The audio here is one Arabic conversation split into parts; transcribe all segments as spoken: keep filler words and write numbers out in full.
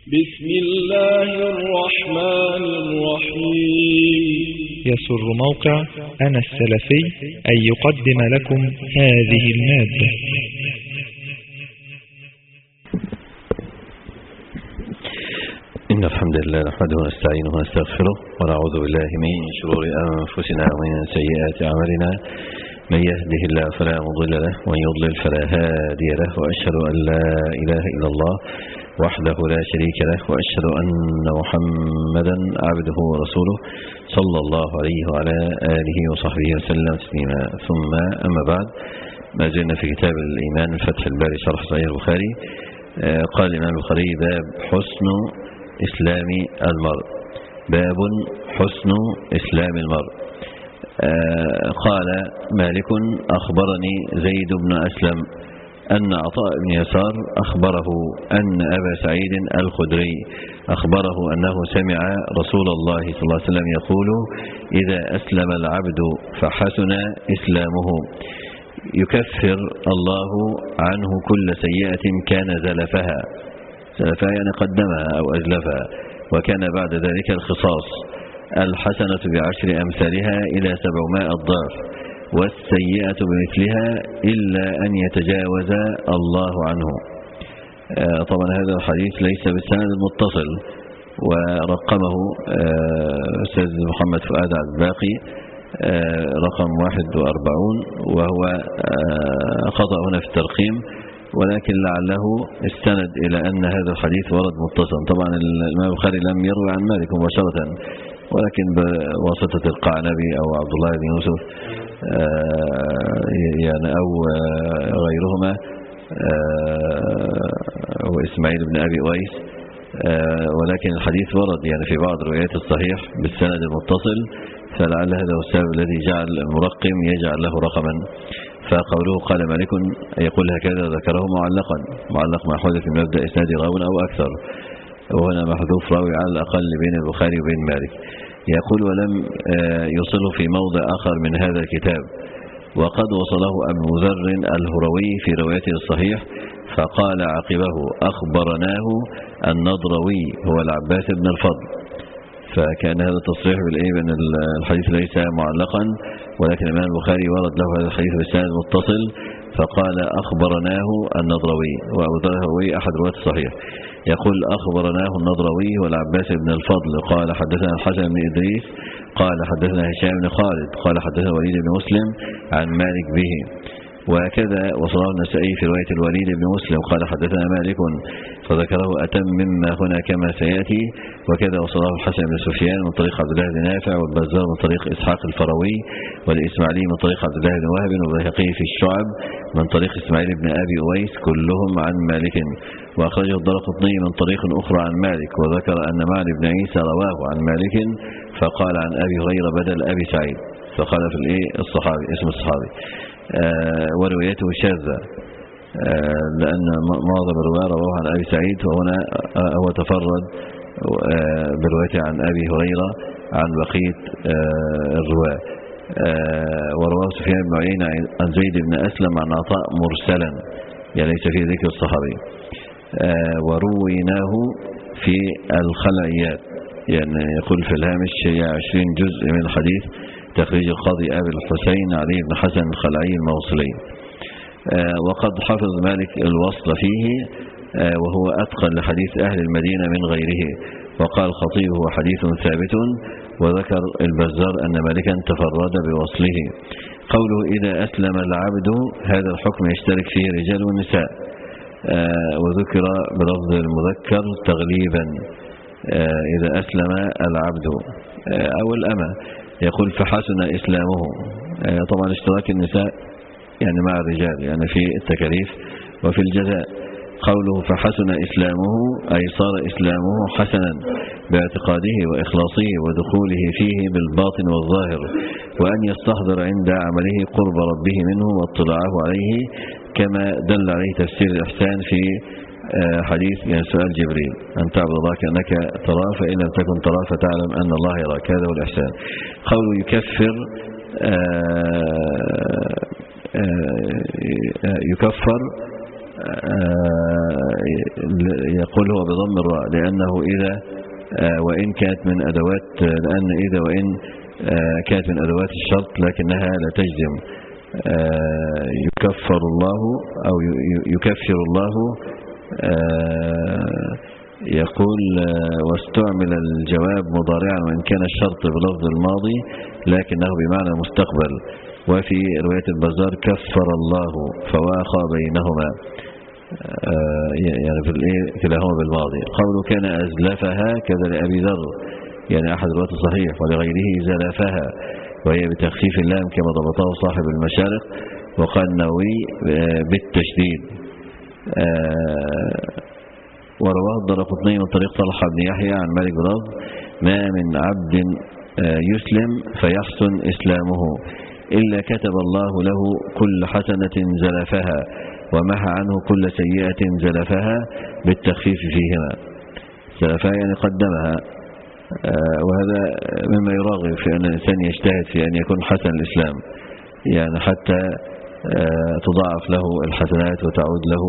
بسم الله الرحمن الرحيم. يسر موقع أنا السلفي أن يقدم لكم هذه المادة. إن الحمد لله نحمده ونستعينه ونستغفره ونعوذ بالله من شرور أنفسنا ومن سيئات أعمالنا. من يهده الله فلا مضل له ومن يضلل فلا هادي له، وأشهد أن لا إله إلا الله وحده لا شريك له، وأشهد أن محمدا عبده ورسوله صلى الله عليه وعلى آله وصحبه وسلم تسليما. ثم أما بعد، ما زلنا في كتاب الإيمان الفتح الباري شرح صحيح البخاري. قال الإمام البخاري: باب حسن إسلام المرء. باب حسن إسلام المرء. قال مالك: أخبرني زيد بن أسلم أن عطاء بن يسار أخبره أن أبا سعيد الخدري أخبره أنه سمع رسول الله صلى الله عليه وسلم يقول: إذا أسلم العبد فحسن إسلامه يكفر الله عنه كل سيئة كان زلفها. زلفها يعني قدمها أو أزلفها، وكان بعد ذلك الخصاص. الحسنة بعشر أمثالها إلى سبعمائة ضعف، والسيئة بمثلها إلا أن يتجاوز الله عنه. آه طبعا هذا الحديث ليس بالسند المتصل، ورقمه آه أستاذ محمد فؤاد الباقي آه رقم واحد وأربعون، وهو آه خطأ هنا في الترقيم، ولكن لعله استند إلى أن هذا الحديث ورد متصل. طبعا الإمام البخاري لم يروي عن مالك مباشرة، ولكن بواسطة القعنبي أو عبد الله بن يوسف يعني أو غيرهما، هو إسماعيل بن أبي أويس. ولكن الحديث ورد يعني في بعض روايات الصحيح بالسند المتصل، فلعل هذا هو السبب الذي جعل المرقم يجعل له رقما. فقوله قال مالك يقول هكذا ذكره معلقا، معلق ما حدث من مبدأ إسناد راو أو أكثر، وهنا محذوف راوي على الأقل بين البخاري وبين مالك. يقول: ولم يصله في موضع آخر من هذا الكتاب، وقد وصله أبو ذر الهروي في روايته الصحيح، فقال عقبه: أخبرناه النضروي هو العباس بن الفضل. فكان هذا التصريح بالإيه بأن الحديث ليس معلقا، ولكن الإمام البخاري ورد له هذا الحديث بالسند المتصل، فقال: أخبرناه النضروي، وأبو ذر الهروي أحد رواة الصحيح. يقول: أخبرناه النضروي والعباس بن الفضل قال حدثنا الحسن بن إدريس قال حدثنا هشام بن خالد قال حدثنا الوليد بن مسلم عن مالك به. وكذا وصله النسائي في رواية الوليد بن مسلم قال حدثنا مالك، فذكره أتم مما هنا كما سيأتي. وكذا وصله الحسن بن سفيان من طريق عبد الله بن نافع، والبزار من طريق إسحاق الفروي، والإسماعيلي من طريق عبد الله بن وهب، والبيهقي في الشعب من طريق إسماعيل بن أبي أويس كلهم عن مالك. وأخرجه الدارقطني من طريق أخرى عن مالك، وذكر أن معن بن عيسى رواه عن مالك فقال عن أبي هريرة بدل أبي سعيد، فقال في الإيه الصحابي اسم الصحابي. آه وروايته شاذة، آه لأن معظم الرواية رواه عن أبي سعيد، وهنا آه هو تفرد آه بروايته عن أبي هريرة عن بقية آه الرواة. آه ورواه سفيان بن عيينة عن زيد بن أسلم عن عطاء مرسلا، يعني ليس فيه ذكر الصحابي. آه ورويناه في الخلعيات، يعني يقول في الهامش هي عشرين جزء من الحديث، تخريج القاضي أبي الحسين علي بن حسن الخلعي الموصلي. آه وقد حفظ مالك الوصل فيه، آه وهو أتقن لحديث أهل المدينة من غيره. وقال الخطيب: هو حديث ثابت. وذكر البزار أن مالكا تفرد بوصله. قوله: إذا أسلم العبد، هذا الحكم يشترك فيه رجال ونساء، آه وذكر بلفظ المذكر تغليبا. آه إذا أسلم العبد آه أو الأمة. يقول: فحسن إسلامه. آه طبعا اشتراك النساء يعني مع الرجال، يعني في التكاليف وفي الجزاء. قوله: فحسن إسلامه أي صار إسلامه حسنا باعتقاده وإخلاصه ودخوله فيه بالباطن والظاهر، وأن يستحضر عند عمله قرب ربه منه واطلاعه عليه، كما دل عليه تفسير الإحسان في حديث يعني سؤال جبريل: أن تعبد الله كأنك تراه فإن لم تكن تراه فتعلم أن الله يراك. هذا هو الإحسان. قوله: يكفر يكفر يقول هو بضم الراء لأنه إذا وإن كانت من أدوات لأن إذا وإن كانت من أدوات الشرط لكنها لا تجزم. يكفر الله أو يكفر الله يقول واستعمل الجواب مضارعا وإن كان الشرط بلفظ الماضي لكنه بمعنى مستقبل. وفي رواية البزار كفر الله فواخى بينهما يعني في كلاهما بالماضي. قوله كان أزلفها كذا لأبي ذر يعني أحد الروايات الصحيح ولغيره زلفها وهي بتخفيف اللام كما ضبطه صاحب المشارق وقال النووي بالتشديد. ورواه الدارقطني من طريق طلحة بن يحيى عن مالك بن رافع ما من عبد يسلم فيحسن إسلامه إلا كتب الله له كل حسنة زلفها ومحى عنه كل سيئة زلفها بالتخفيف فيهما. زلفها يعني قدمها. وهذا مما يراغب في أن الإنسان يجتهد في أن يكون حسن الإسلام يعني حتى تضاعف له الحسنات وتعود له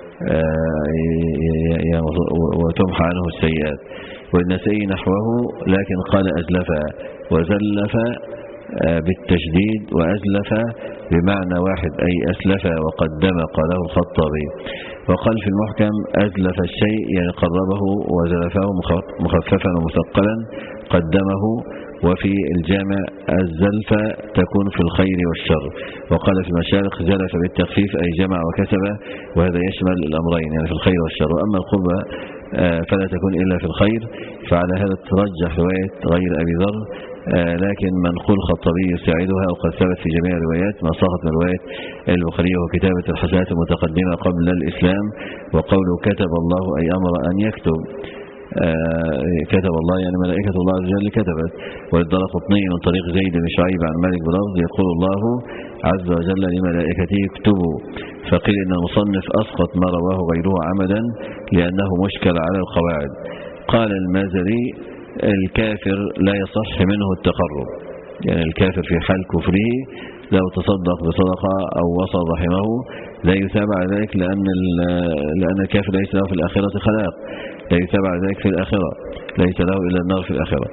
وتمحى عنه السيئات. والنسائي نحوه لكن قال أزلف وزلف بالتشديد وأزلف بمعنى واحد أي أسلف وقدم قاله الخطابي. وقال في المحكم أزلف الشيء يعني قربه وزلفه مخففا ومثقلا قدمه. وفي الجامع الزلف تكون في الخير والشر. وقال في المشارق زلف بالتخفيف أي جمع وكسب وهذا يشمل الأمرين يعني في الخير والشر. وأما القربة فلا تكون إلا في الخير فعلى هذا ترجح رواية غير أبي ذر لكن منقول الخطابي يساعدها وقد ثبت في جميع الروايات ما صاغت من رواية البخاري وكتابة الحسنات المتقدمة قبل الإسلام. وقوله كتب الله أي أمر أن يكتب كتب الله يعني ملائكة الله عز وجل كتبت. والدارقطني من طريق زيد بن شعيب عن مالك بن رافع يقول الله عز وجل لملائكته اكتبوا. فقيل إن المصنف أسقط ما رواه غيره عمدا لأنه مشكل على القواعد. قال المازري الكافر لا يصح منه التقرب يعني الكافر في حال كفره لو تصدق بصدقة أو وصل رحمه لا يتابع ذلك لأن لأن الكافر ليس له في الآخرة خلاق لا يتابع ذلك في الآخرة ليس له إلا النار في الآخرة.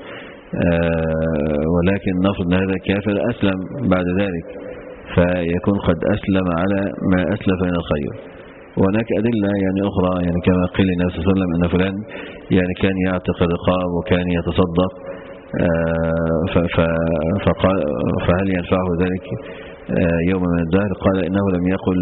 ولكن نفرض أن هذا الكافر أسلم بعد ذلك فيكون قد أسلم على ما أسلف من الخير. وهناك أدلة يعني أخرى يعني كما قيل النبي صلى الله عليه وسلم أن فلان يعني كان يعتق الرقاب وكان يتصدق فقال فهل ينفعه ذلك يوم من الدهر؟ قال إنه لم يقل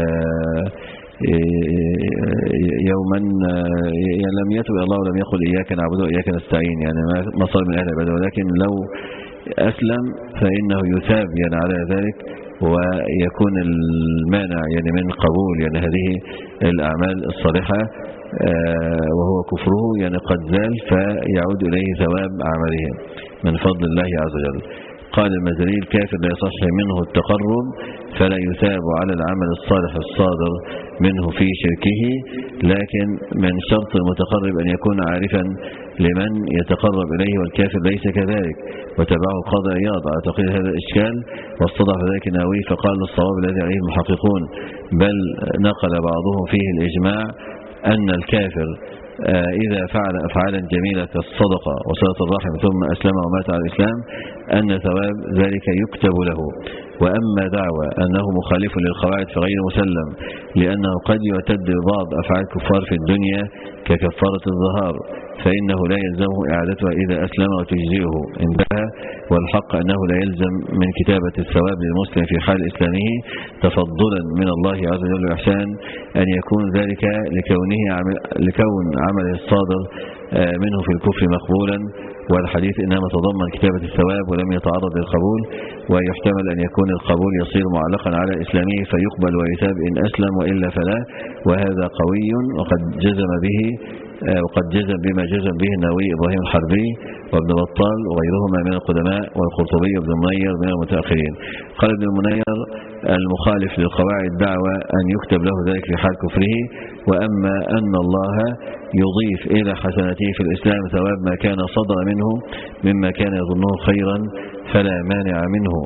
يوما يعني لم يتب الله ولم يقل إياك نعبد وإياك نستعين يعني ما صار من أهل العبادة. ولكن لو أسلم فإنه يثاب يعني على ذلك ويكون المانع يعني من قبول يعني هذه الأعمال الصالحة وهو كفره يعني قد زال فيعود إليه ثواب عملهم من فضل الله عز وجل. قال المازري الكافر لا يصح منه التقرب فلا يثاب على العمل الصالح الصادر منه في شركه لكن من شرط المتقرب أن يكون عارفا لمن يتقرب إليه والكافر ليس كذلك. وتبعه القاضي عياض على تقرير هذا الإشكال واستضاف ذلك النووي فقال الصواب الذي عليه المحققون بل نقل بعضهم فيه الإجماع أن الكافر إذا فعل أفعالا جميلة كالصدقة وصلة الرحم ثم أسلم ومات على الإسلام أن ثواب ذلك يكتب له. وأما دعوى أنه مخالف للقواعد فغير مسلم لأنه قد يعتد ببعض أفعال الكفار في الدنيا ككفارة الظهار فإنه لا يلزمه إعادتها إذا أسلم وتجزئه انتهى. والحق أنه لا يلزم من كتابة الثواب للمسلم في حال إسلامه تفضلا من الله عز وجل وإحسان أن يكون ذلك لكونه عمل لكون عمله الصادر منه في الكفر مقبولا. والحديث إنما تضمن كتابة الثواب ولم يتعرض للقبول ويحتمل أن يكون القبول يصير معلقا على إسلامه فيقبل ويثاب إن أسلم وإلا فلا. وهذا قوي وقد جزم به وقد جزم بما جزم به النووي إبراهيم الحربي وابن بطال وغيرهما من القدماء والقرطبي وابن المنير من المتأخرين. قال ابن المنير المخالف للقواعد دعوى أن يكتب له ذلك في حال كفره. وأما أن الله يضيف إلى حسناته في الإسلام ثواب ما كان صدر منه مما كان يظنه خيرا فلا مانع منه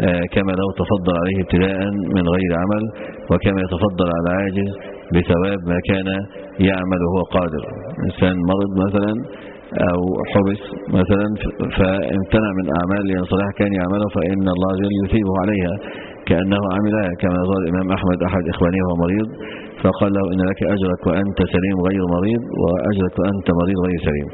كما لو تفضل عليه ابتداء من غير عمل، وكما يتفضل على عاجز بثواب ما كان يعمل وهو قادر. إنسان مرض مثلا أو حبس مثلا فامتنع من أعمال صالحة كان يعمله، فإن الله عز وجل يثيبه عليها كأنه عملها، كما قال الإمام أحمد أحد إخوانه وهو مريض فقال له إن لك أجرك وأنت سليم غير مريض، وأجرك وأنت مريض غير سليم.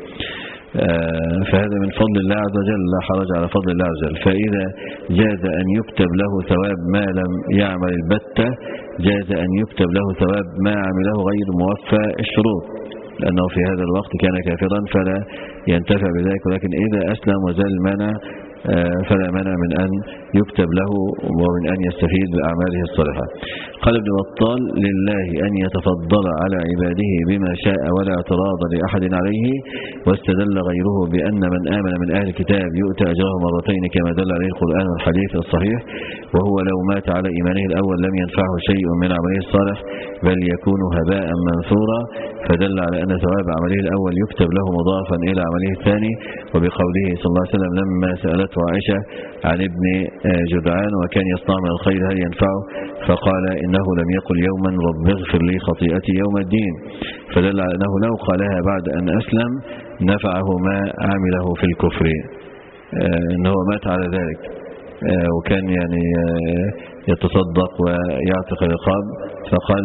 فهذا من فضل الله عز وجل، لا حرج على فضل الله عز وجل. فإذا جاز أن يكتب له ثواب ما لم يعمل البتة، جاز أن يكتب له ثواب ما عمله غير موفى الشروط، لأنه في هذا الوقت كان كافرا فلا ينتفع بذلك، ولكن إذا أسلم وزال المانع فلا مانع من أن يكتب له ومن أن يستفيد بأعماله الصالحة. قال ابن بطال: لله أن يتفضل على عباده بما شاء ولا اعتراض لأحد عليه، واستدل غيره بأن من آمن من أهل الكتاب يؤتى أجره مرتين كما دل عليه القرآن والحديث الصحيح، وهو لو مات على إيمانه الأول لم ينفعه شيء من عمله الصالح بل يكون هباء منثورا، فدل على أن ثواب عمله الأول يكتب له مضافا إلى عمله الثاني. وبقوله صلى الله عليه وسلم لما سألته عائشة عن ابن جدعان وكان يصنع من الخير هل ينفعه، فقال إنه لم يقل يوما رب اغفر لي خطيئتي يوم الدين، فدل على أنه لو قالها بعد أن أسلم نفعه ما عمله في الكفر، أنه مات على ذلك وكان يعني يتصدق ويعتق الرقاب، فقال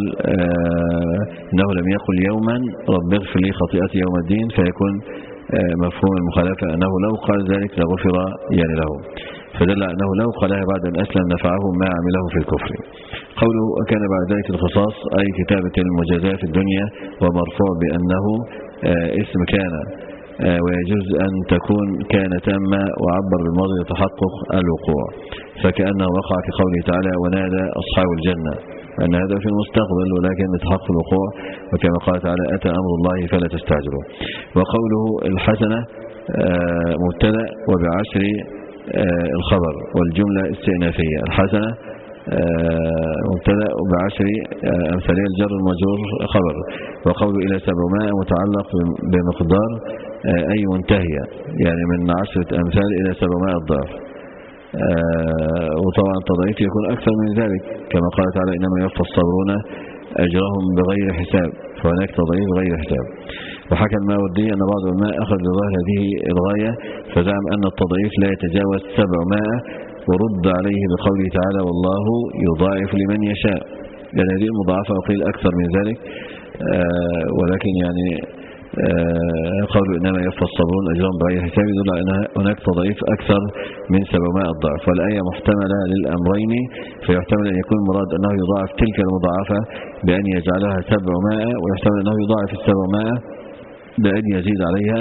إنه لم يقل يوما رب اغفر لي خطيئتي يوم الدين، فيكون مفهوم المخالفة أنه لو قال ذلك لغفر يعني له، فدل أنه لو قالها بعد أن أسلم نفعه ما عمله في الكفر. قوله وكان بعد ذلك الخصاص أي كتابة المجازاة في الدنيا، ومرفوع بأنه اسم كان، ويجوز أن تكون كان تامة وعبر بالماضي لتحقق الوقوع، فكأنه وقع في قوله تعالى ونادى أصحاب الجنة، أن هذا في المستقبل ولكن يتحقق الوقوع، وكما قال تعالى أتى أمر الله فلا تستعجلوا. وقوله الحسنة مبتدأ وبعشر الخبر والجملة استئنافية. الحسنة مبتدأ وبعشر أمثالية الجر المجرور خبر. وقوله إلى سبعمائة متعلق بمقدار أي منتهية، يعني من عشرة أمثال إلى سبعمائة ضعف. وطبعا التضعيف يكون أكثر من ذلك كما قال تعالى إنما يوفى الصابرون أجرهم بغير حساب، فهناك تضعيف بغير حساب. وحكى الماوردي أن بعض العلماء أخذ بظاهر هذه الغاية فزعم أن التضعيف لا يتجاوز سبعمائة، ورد عليه بقوله تعالى والله يضاعف لمن يشاء، لأن هذه المضاعفة وقيل أكثر من ذلك، ولكن يعني قول إنما يوفى الصابرون أجرهم بغير حساب يدل على أن هناك تضعيف أكثر من سبعمائة ضعف. والآية محتملة للأمرين، فيحتمل أن يكون مراد أنه يضاعف تلك المضاعفة بأن يجعلها سبعمائة، ويحتمل أنه يضاعف السبعمائة بأن يزيد عليها.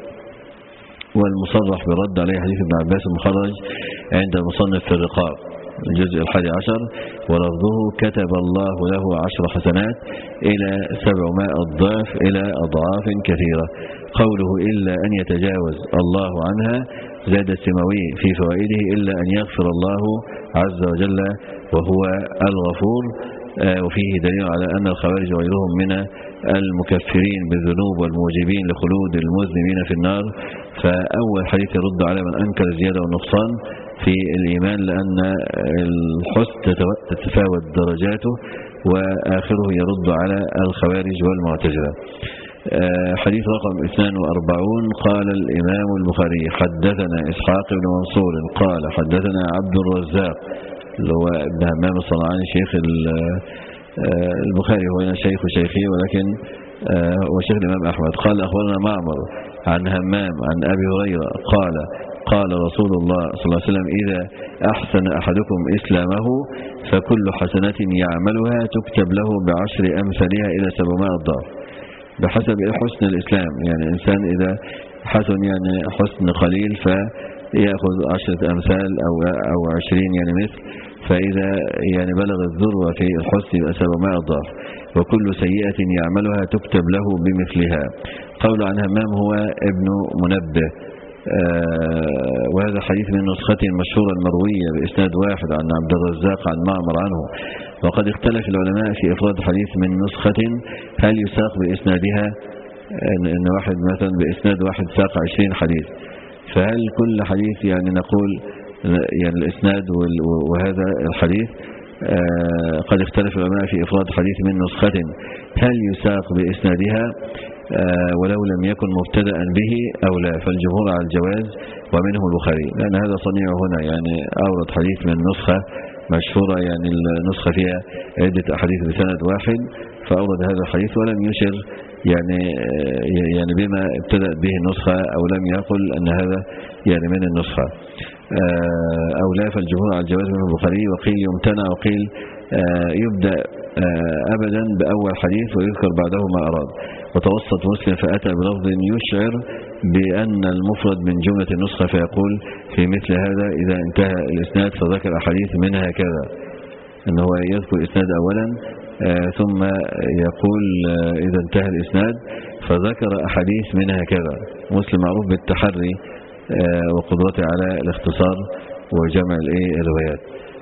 والمصرح برد عليه حديث ابن عباس المخرج عند المصنف في الرقاب الجزء الحادي عشر، ولفظه كتب الله له عشر حسنات إلى سبعمائة ضعف إلى أضعاف كثيرة. قوله إلا أن يتجاوز الله عنها زاد السماوي في فوائده إلا أن يغفر الله عز وجل وهو الغفور، وفيه دليل على أن الخوارج وغيرهم من المكفرين بالذنوب والموجبين لخلود المذنبين في النار. فأول حديث يرد على من أنكر الزيادة والنقصان في الإيمان، لأن الحسن تتفاوت درجاته، وآخره يرد على الخوارج والمعتزلة. حديث رقم اثنين وأربعين قال الإمام البخاري حدثنا إسحاق بن منصور قال حدثنا عبد الرزاق اللي هو ابن همام الصنعاني شيخ البخاري، هو هنا شيخ شيخي ولكن هو شيخ الإمام أحمد. قال أخبرنا معمر عن همام عن أبي هريرة قال قال رسول الله صلى الله عليه وسلم إذا أحسن أحدكم إسلامه فكل حسنة يعملها تكتب له بعشر أمثالها إلى سبعمائة ضعف، بحسب حسن الإسلام. يعني إنسان إذا حسن يعني حسن قليل فيأخذ عشرة أمثال أو أو عشرين يعني مثل، فإذا يعني بلغ الذروة في الحسن يبقى سبعمائة ضعف. وكل سيئة يعملها تكتب له بمثلها. قول عن همام هو ابن منبه، آه وهذا حديث من نسخة مشهورة المروية بإسناد واحد عن عبد الرزاق عن معمر عنه. وقد اختلف العلماء في إفراد حديث من نسخة هل يساق بإسنادها، إن, إن واحد مثلا بإسناد واحد ساق عشرين حديث، فهل كل حديث يعني نقول يعني الإسناد وهذا الحديث قد اختلف العلماء في إفراد حديث من نسخة هل يساق بإسنادها ولو لم يكن مبتدأ به أو لا، فالجمهور على الجواز ومنه البخاري، لأن هذا صنيع هنا، يعني أورد حديث من نسخة مشهورة، يعني النسخة فيها عدة أحاديث بسند واحد، فأورد هذا الحديث ولم يشر يعني يعني بما ابتدأت به النسخة أو لم يقل أن هذا يعني من النسخة أو لا، فالجمهور على الجواز منه البخاري. وقيل يمتنع وقيل يبدأ أبدا بأول حديث ويذكر بعده ما أراد. وتوسط مسلم فأتى بلفظ يشعر بأن المفرد من جملة النسخة، فيقول في مثل هذا إذا انتهى الإسناد فذكر أحاديث منها كذا، أنه يذكر الإسناد أولا ثم يقول إذا انتهى الإسناد فذكر أحاديث منها كذا. مسلم معروف بالتحري وقدرته على الاختصار وجمع الروايات.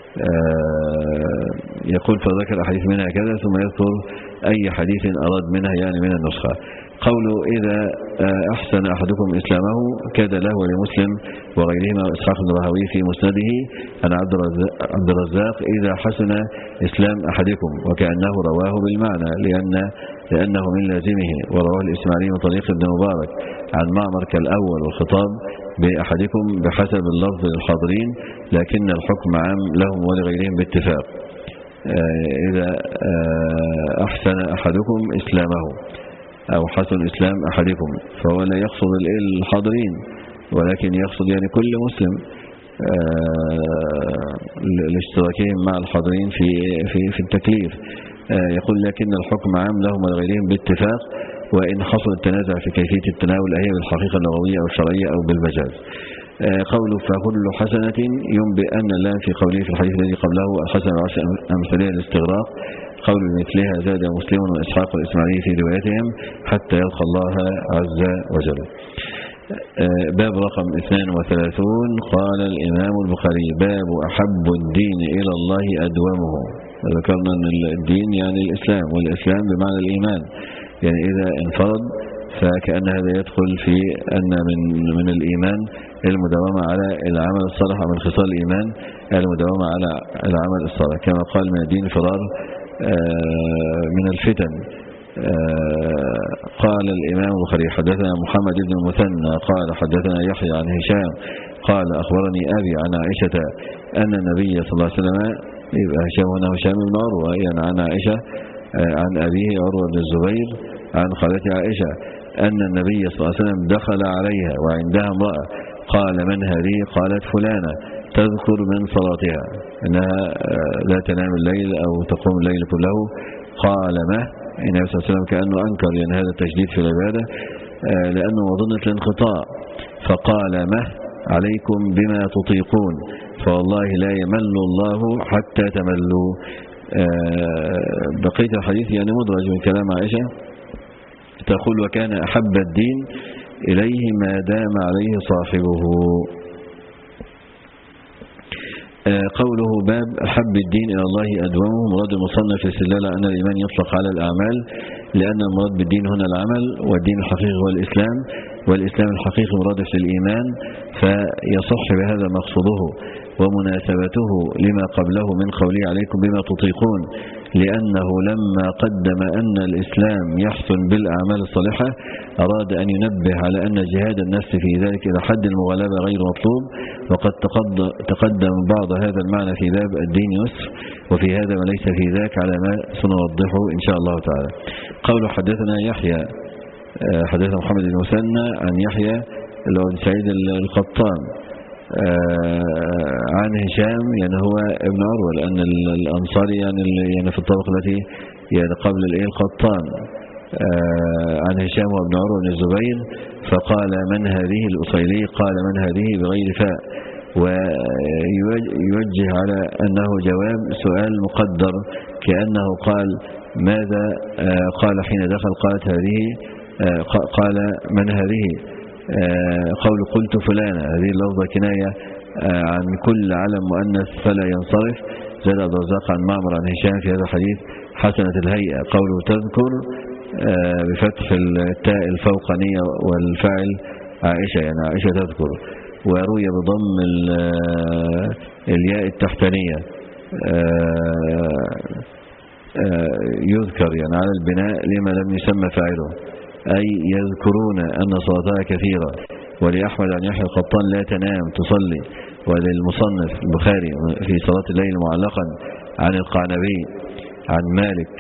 يقول فذكر أحاديث منها كذا ثم يذكر أي حديث أراد منها يعني من النسخة. قوله إذا أحسن أحدكم إسلامه كاد له ولمسلم وغيرهما وإسحاق بن راهويه في مسنده عن عبد الرزاق إذا حسن إسلام أحدكم، وكأنه رواه بالمعنى لأن لأنه من لازمه. ورواه الإسماعيلي من طريق ابن مبارك عن معمر كالأول، والخطاب بأحدكم بحسب اللفظ للحاضرين لكن الحكم عام لهم ولغيرهم باتفاق. إذا أحسن أحدكم إسلامه أو حسن إسلام أحدكم، فهو لا يقصد الحاضرين ولكن يقصد يعني كل مسلم لاشتراكهم مع الحاضرين في في في التكليف. يقول لكن الحكم عام لهم ولغيرهم باتفاق، وإن حصل التنازع في كيفية التناول أهي بالحقيقة اللغوية أو الشرعية أو بالمجاز. قوله فكل حسنة ينبئ أن اللام في قوله في الحديث الذي قبله الحسنة العشر أمثالها الاستغراق. قول بمثلها زاد مسلم وإسحاق والإسماعيلي في روايتهم حتى يلقى الله عز وجل. باب رقم اثنين وثلاثون. قال الإمام البخاري باب أحب الدين إلى الله أدومه. ذكرنا أن الدين يعني الإسلام، والإسلام بمعنى الإيمان، يعني إذا انفرد فكأن هذا يدخل في أن من من الإيمان المداومة على العمل الصالح، ومن خصال الإيمان المداومة على العمل الصالح، كما قال من الدين فرار من الفتن. قال الإمام البخاري حدثنا محمد بن المثنى قال حدثنا يحيى عن هشام قال أخبرني أبي عن عائشة أن النبي صلى الله عليه وسلم، يبقى هشام هنا هشام بن عروة، يعني عن عائشة عن أبيه عروة بن الزبير عن خالته عائشة أن النبي صلى الله عليه وسلم دخل عليها وعندها امرأة، قال من هذه؟ قالت فلانة تذكر من صلاتها أنها لا تنام الليل أو تقوم الليل كله. قال ما؟ النبي صلى الله عليه وسلم كأنه أنكر يعني هذا التجديد في العبادة لأنه مظنة الانقطاع، فقال ما عليكم بما تطيقون فوالله لا يمل الله حتى تملوا. بقية الحديث يعني مدرج من كلام عائشة تقول وكان أحب الدين إليه ما دام عليه صاحبه. قوله باب أحب الدين إلى الله أدومه. مراد المصنف في السلالة أن الإيمان يطلق على الأعمال، لأن المراد بالدين هنا العمل، والدين الحقيقي هو الإسلام، والإسلام الحقيقي مرادف للإيمان، فيصح بهذا مقصوده ومناسبته لما قبله من قوله عليكم بما تطيقون، لأنه لما قدم أن الإسلام يحسن بالأعمال الصالحة أراد أن ينبه على أن جهاد النفس في ذلك إلى حد المغالبة غير مطلوب، وقد تقدم بعض هذا المعنى في باب الدين يسر، وفي هذا ما ليس في ذاك على ما سنوضحه إن شاء الله تعالى. قوله حدثنا يحيى حدثنا محمد بن المثنى عن يحيى اللي هو سعيد القطان عن هشام يعني هو ابن عروة، لأن الأنصاري يعني يعني في الطبقة التي يعني قبل الايه القطان. عن هشام وابن عروة بن الزبير فقال من هذه الأصيلي؟ قال من هذه بغير فاء، ويوجه على أنه جواب سؤال مقدر كأنه قال ماذا؟ قال حين دخل قالت هذه، قال من هذه؟ قول قلت فلانة، هذه اللفظة كناية عن كل علم مؤنث فلا ينصرف. زاد عبد الرزاق عن معمر عن هشام في هذا الحديث حسنة الهيئة. قوله تذكر بفتح التاء الفوقانية والفاعل عائشة، يعني عائشة تذكر. وروي بضم الياء التحتانية يذكر يعني على البناء لما لم يسمى فاعله، أي يذكرون أن صلاتها كثيرة. ولأحمد عن يحيى القطان لا تنام تصلي. وللمصنف البخاري في صلاة الليل معلقا عن القعنبي عن مالك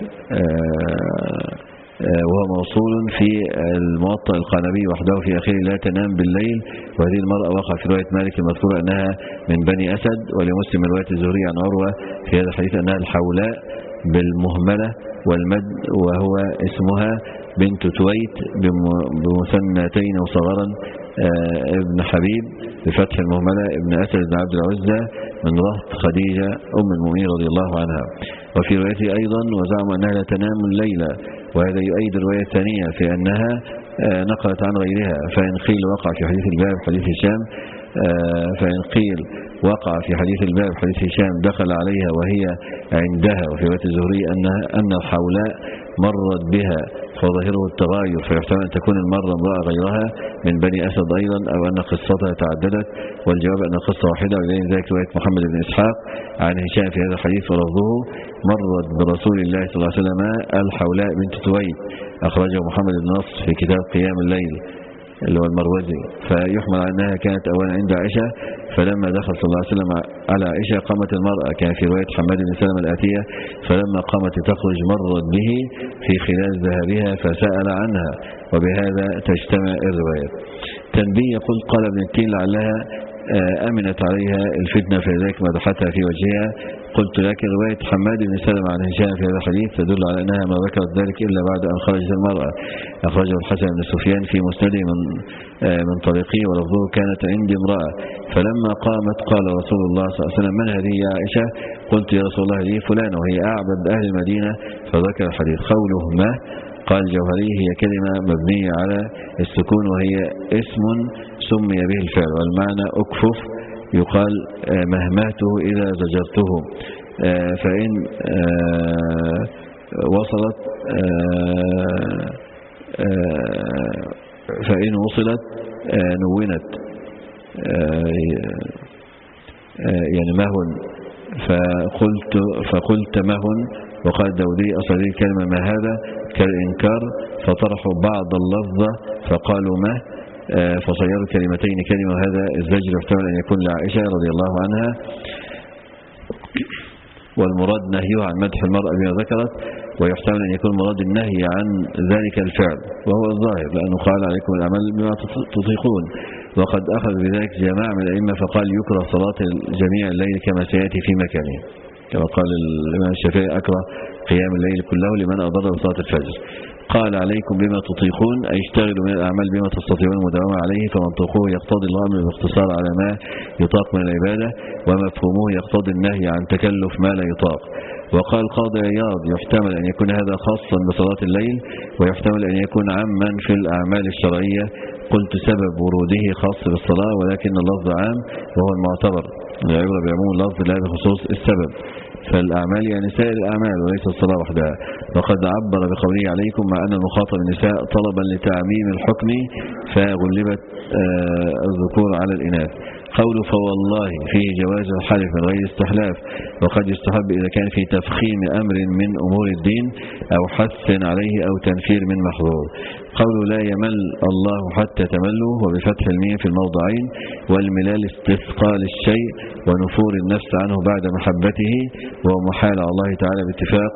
وهو موصول في الموطأ القعنبي وحده في آخره لا تنام بالليل. وهذه المرأة وقع في رواية مالك المذكورة أنها من بني أسد. ولمسلم رواية الزهري عن عروة في هذا الحديث أنها الحولاء بالمهملة والمد، وهو اسمها بنت تويت بمثنتين وصغرا ابن حبيب بفتح المهملة ابن أسد بن عبد العزة من رهط خديجة أم المؤمنين رضي الله عنها. وفي روايته أيضا وزعم أنها لا تنام الليلة، وهذا يؤيد الرواية الثانية في أنها نقلت عن غيرها. فإن قيل وقع في حديث الباب حديث هشام فإن قيل وقع في حديث الباب حديث هشام دخل عليها وهي عندها. وفي رواية الزهري أنها أن الحولاء مرت بها فظاهره التغاير، فيحتمل أن تكون المرة امرأة غيرها من بني أسد أيضا، أو أن قصتها تعددت. والجواب أن قصة واحدة. ولذلك ذلك رواية محمد بن إسحاق عن هشام في هذا الحديث ولفظه مرت برسول الله صلى الله عليه وسلم الحولاء بنت تويت، أخرجه محمد بن نصر في كتاب قيام الليل اللي هو المروزي. فيحمل أنها كانت أولا عند عائشة، فلما دخل صلى الله عليه وسلم على عائشة قامت المرأة، كان في رواية حماد بن سلمة الآتية فلما قامت تخرج مرت به في خلال ذهابها فسأل عنها، وبهذا تجتمع الروايات. تنبيه يقول قال ابن التين لعلها أمنت عليها الفتنة فلذلك مدحتها في وجهها. قلت لكن رواية حماد بن سلمة عن هشام في هذا الحديث تدل على أنها ما ذكرت ذلك إلا بعد أن خرجت المرأة. أخرجه الحسن بن سفيان في مسنده من من طريقه ولفظه كانت عندي امرأة فلما قامت قال رسول الله صلى الله عليه وسلم من هذه يا عائشة؟ قلت يا رسول الله هذه فلانة وهي أعبد أهل المدينة، فذكر الحديث. قوله ما قال الجوهري هي كلمة مبنية على السكون وهي اسم سمي به الفعل، والمعنى أكفف يقال مهمته إذا زجرته. فإن وصلت فإن وصلت نونت يعني مهن، فقلت فقلت مهن. وقال داودي أصل هذه الكلمة ما هذا كالإنكار، فطرحوا بعض اللفظة فقالوا ما، فصيروا كلمتين كلمة. وهذا الزجر يحتمل أن يكون لعائشة رضي الله عنها، والمراد نهيه عن مدح المرأة بما ذكرت، ويحتمل أن يكون مراد النهي عن ذلك الفعل وهو الظاهر، لأنه قال عليكم الأعمال بما تطيقون. وقد أخذ بذلك جماعة من الأئمة فقال يكره صلاة جميع الليل كما سيأتي في مكانه، كما قال الإمام الشافعي أكره قيام الليل كله لمن أضر بصلاة الفجر. قال عليكم بما تطيقون أي اشتغلوا من الأعمال بما تستطيعون المداومة عليه، فمنطقه يقتضي الأمر بالاقتصار على ما يطاق من العبادة، ومفهومه يقتضي النهي عن تكلف ما لا يطاق. وقال قاضي عياض يحتمل أن يكون هذا خاصا بصلاة الليل، ويحتمل أن يكون عاما في الأعمال الشرعية. قلت سبب وروده خاص بالصلاة ولكن اللفظ عام وهو المعتبر، العبرة بعموم اللفظ لا بخصوص السبب، فالأعمال يعني سائر الأعمال وليس الصلاة وحدها. وقد عبر بقوله عليكم مع أن المخاطب النساء طلبا لتعميم الحكم فغلبت الذكور على الإناث. قوله فوالله فيه جواز الحلف من غير استحلاف، وقد يستحب إذا كان في تفخيم أمر من أمور الدين أو حث عليه أو تنفير من محظور. قوله لا يمل الله حتى تملوا وبفتح الميم في الموضعين، والملال استثقال الشيء ونفور النفس عنه بعد محبته، وهو محال على الله تعالى باتفاق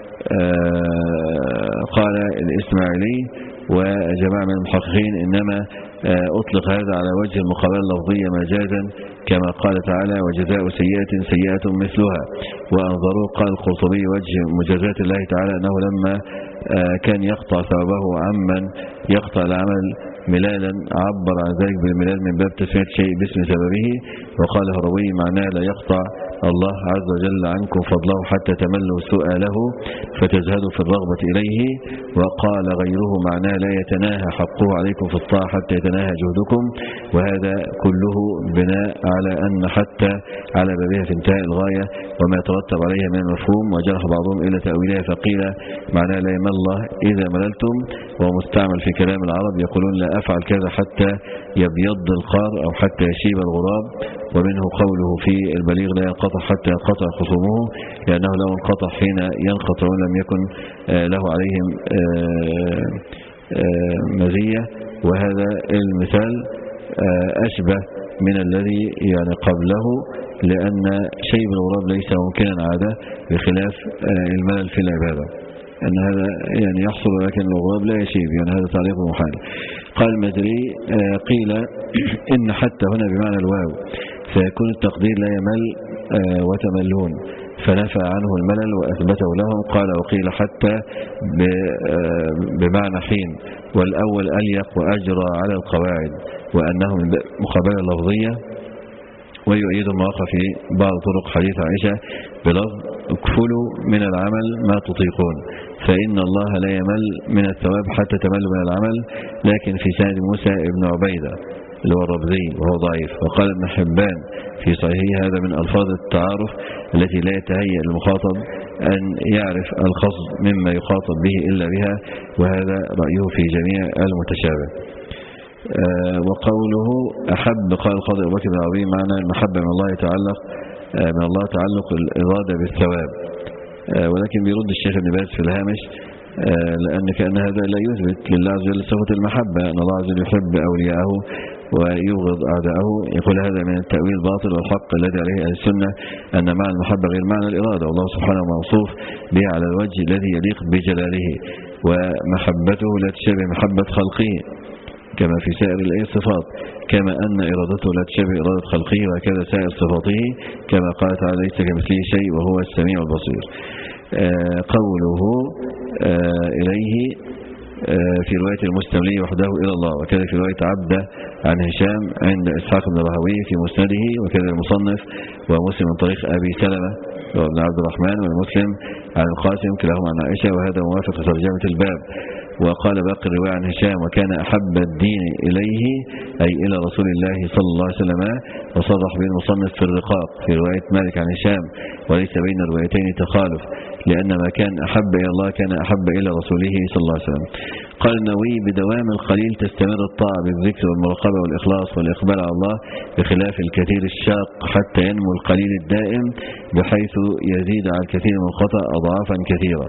قال الإسماعيلي وجماعة من المحققين إنما أطلق هذا على وجه المقابلة اللفظية مجازا كما قال تعالى وجزاء سيئة سيئة مثلها. وأنظروا قال القرطبي وجه مجازات الله تعالى أنه لما كان يقطع ثوابه عمن يقطع العمل ملالا عبر عن ذلك بالملال من باب تسمية شيء باسم سببه. وقال هروي معناه لا يقطع الله عز وجل عنكم فضله حتى تملوا سؤاله فتزهدوا في الرغبة إليه. وقال غيره معناه لا يتناهى حقه عليكم في الطاعة حتى يتناهى جهدكم، وهذا كله بناء على أن حتى على بابها في انتهاء الغاية وما يترتب عليها من المفهوم، وجرح بعضهم إلى تأويلها فقيل معناه لا يمل الله إذا مللتم، ومستعمل في كلام العرب يقولون لا أفعل كذا حتى يبيض القار أو حتى يشيب الغراب. ومنه قوله في البليغ لا ينقطع حتى ينقطع خصومه، لأنه لو انقطع حين ينقطع لم يكن له عليهم مزية. وهذا المثال أشبه من الذي يعني قبله، لأن شيب الغراب ليس ممكنا عادة بخلاف الملل في العبادة، أن هذا يعني يحصل لكن الغراب لا يشيب، يعني هذا تعليق محال. قال المزري قيل إن حتى هنا بمعنى الواو فيكون التقدير لا يمل وتملون، فنفى عنه الملل وأثبته لهم. قال وقيل حتى بمعنى حين، والأول أليق وأجرى على القواعد، وأنه من مقابلة لفظية. ويؤيد المواقع في بعض طرق حديث عائشة بلفظ اكفلوا من العمل ما تطيقون، فإن الله لا يمل من الثواب حتى تمل من العمل. لكن في سند موسى ابن عبيدة اللي هو الربذي وهو ضعيف. وقال ابن حبان في صحيحه هذا من ألفاظ التعارف التي لا يتهيأ المخاطب أن يعرف الخصم مما يخاطب به إلا بها، وهذا رأيه في جميع المتشابه. آه وقوله أحب قال القاضي أبو بكر بن عربي معنى المحبة من الله يتعلق آه من الله تعلق الإرادة بالثواب. آه ولكن بيرد الشيخ ابن باز في الهامش آه لأن كأن هذا لا يثبت لله عز وجل صفة المحبة، أن الله عز وجل يحب أولياءه ويبغض أعداءه. يقول هذا من التأويل الباطل، والحق الذي عليه أهل السنة أن معنى المحبة غير معنى الإرادة، والله سبحانه موصوف به على الوجه الذي يليق بجلاله، ومحبته لا تشابه محبة خلقه كما في سائر الصفات، كما أن إرادته لا تشابه إرادة خلقه، وكذا سائر صفاته كما قال تعالى ليس كمثله شيء وهو السميع البصير. آه قوله آه إليه آه في رواية المستملي وحده إلى الله، وكذا في رواية عبده عن هشام عند إسحاق بن راهويه في مسنده، وكذا المصنف ومسلم من طريق أبي سلمة وابن عبد الرحمن والمسلم عن القاسم كلاهما عن عائشة، وهذا موافق لترجمة الباب. وقال باقي الرواية عن هشام وكان أحب الدين إليه أي إلى رسول الله صلى الله عليه وسلم، وصرح به المصنف في الرقاق في رواية مالك عن هشام، وليس بين الروايتين تخالف، لأن ما كان أحب إلى الله كان أحب إلى رسوله صلى الله عليه وسلم. قال النووي بدوام القليل تستمر الطاعة بالذكر والمراقبة والإخلاص والإقبال على الله، بخلاف الكثير الشاق حتى ينمو القليل الدائم بحيث يزيد على الكثير من الخطأ أضعافا كثيرة.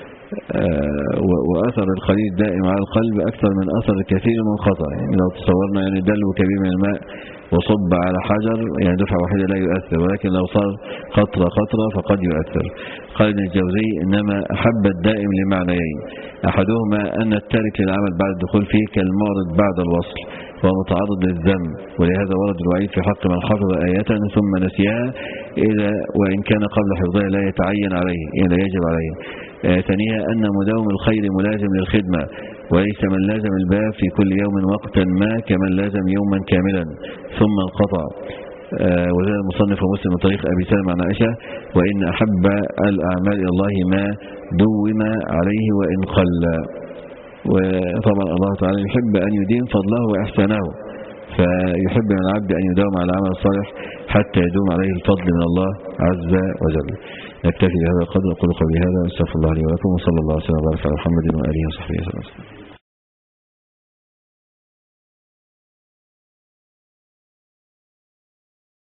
وأثر القليل الدائم على القلب أكثر من أثر الكثير من الخطأ. يعني لو تصورنا يعني دلو كبير من الماء وصب على حجر يعني دفعة واحدة لا يؤثر، ولكن لو صار خطرة خطرة فقد يؤثر. قال ابن الجوزي إنما أحب الدائم لمعنيين، أحدهما أن التارك للعمل بعد الدخول فيه كالمعرض بعد الوصل ومتعرض للذنب، ولهذا ورد الوعيد في حق من حفظ آية ثم نسيها إذا وإن كان قبل حفظها لا يتعين عليه يعني لا يجب عليه. آه ثانيا أن مداوم الخير ملازم للخدمة، وليس من لازم الباب في كل يوم وقتا ما كمن لازم يوما كاملا ثم انقطع. آه وذلك المصنف ومسلم من طريق أبي سلمة عن عائشة وإن أحب الأعمال إلى الله ما دوم عليه وإن قل. وطبعا الله تعالى يحب أن يدين فضله وإحسانه، فيحب من العبد أن يداوم على العمل الصالح حتى يدوم عليه الفضل من الله عز وجل. نكتفي بهذا القدر، أقول قولي هذا، أستغفر الله لي ولكم، وصلى الله وسلم وبارك على محمد وآله وصحبه وسلم.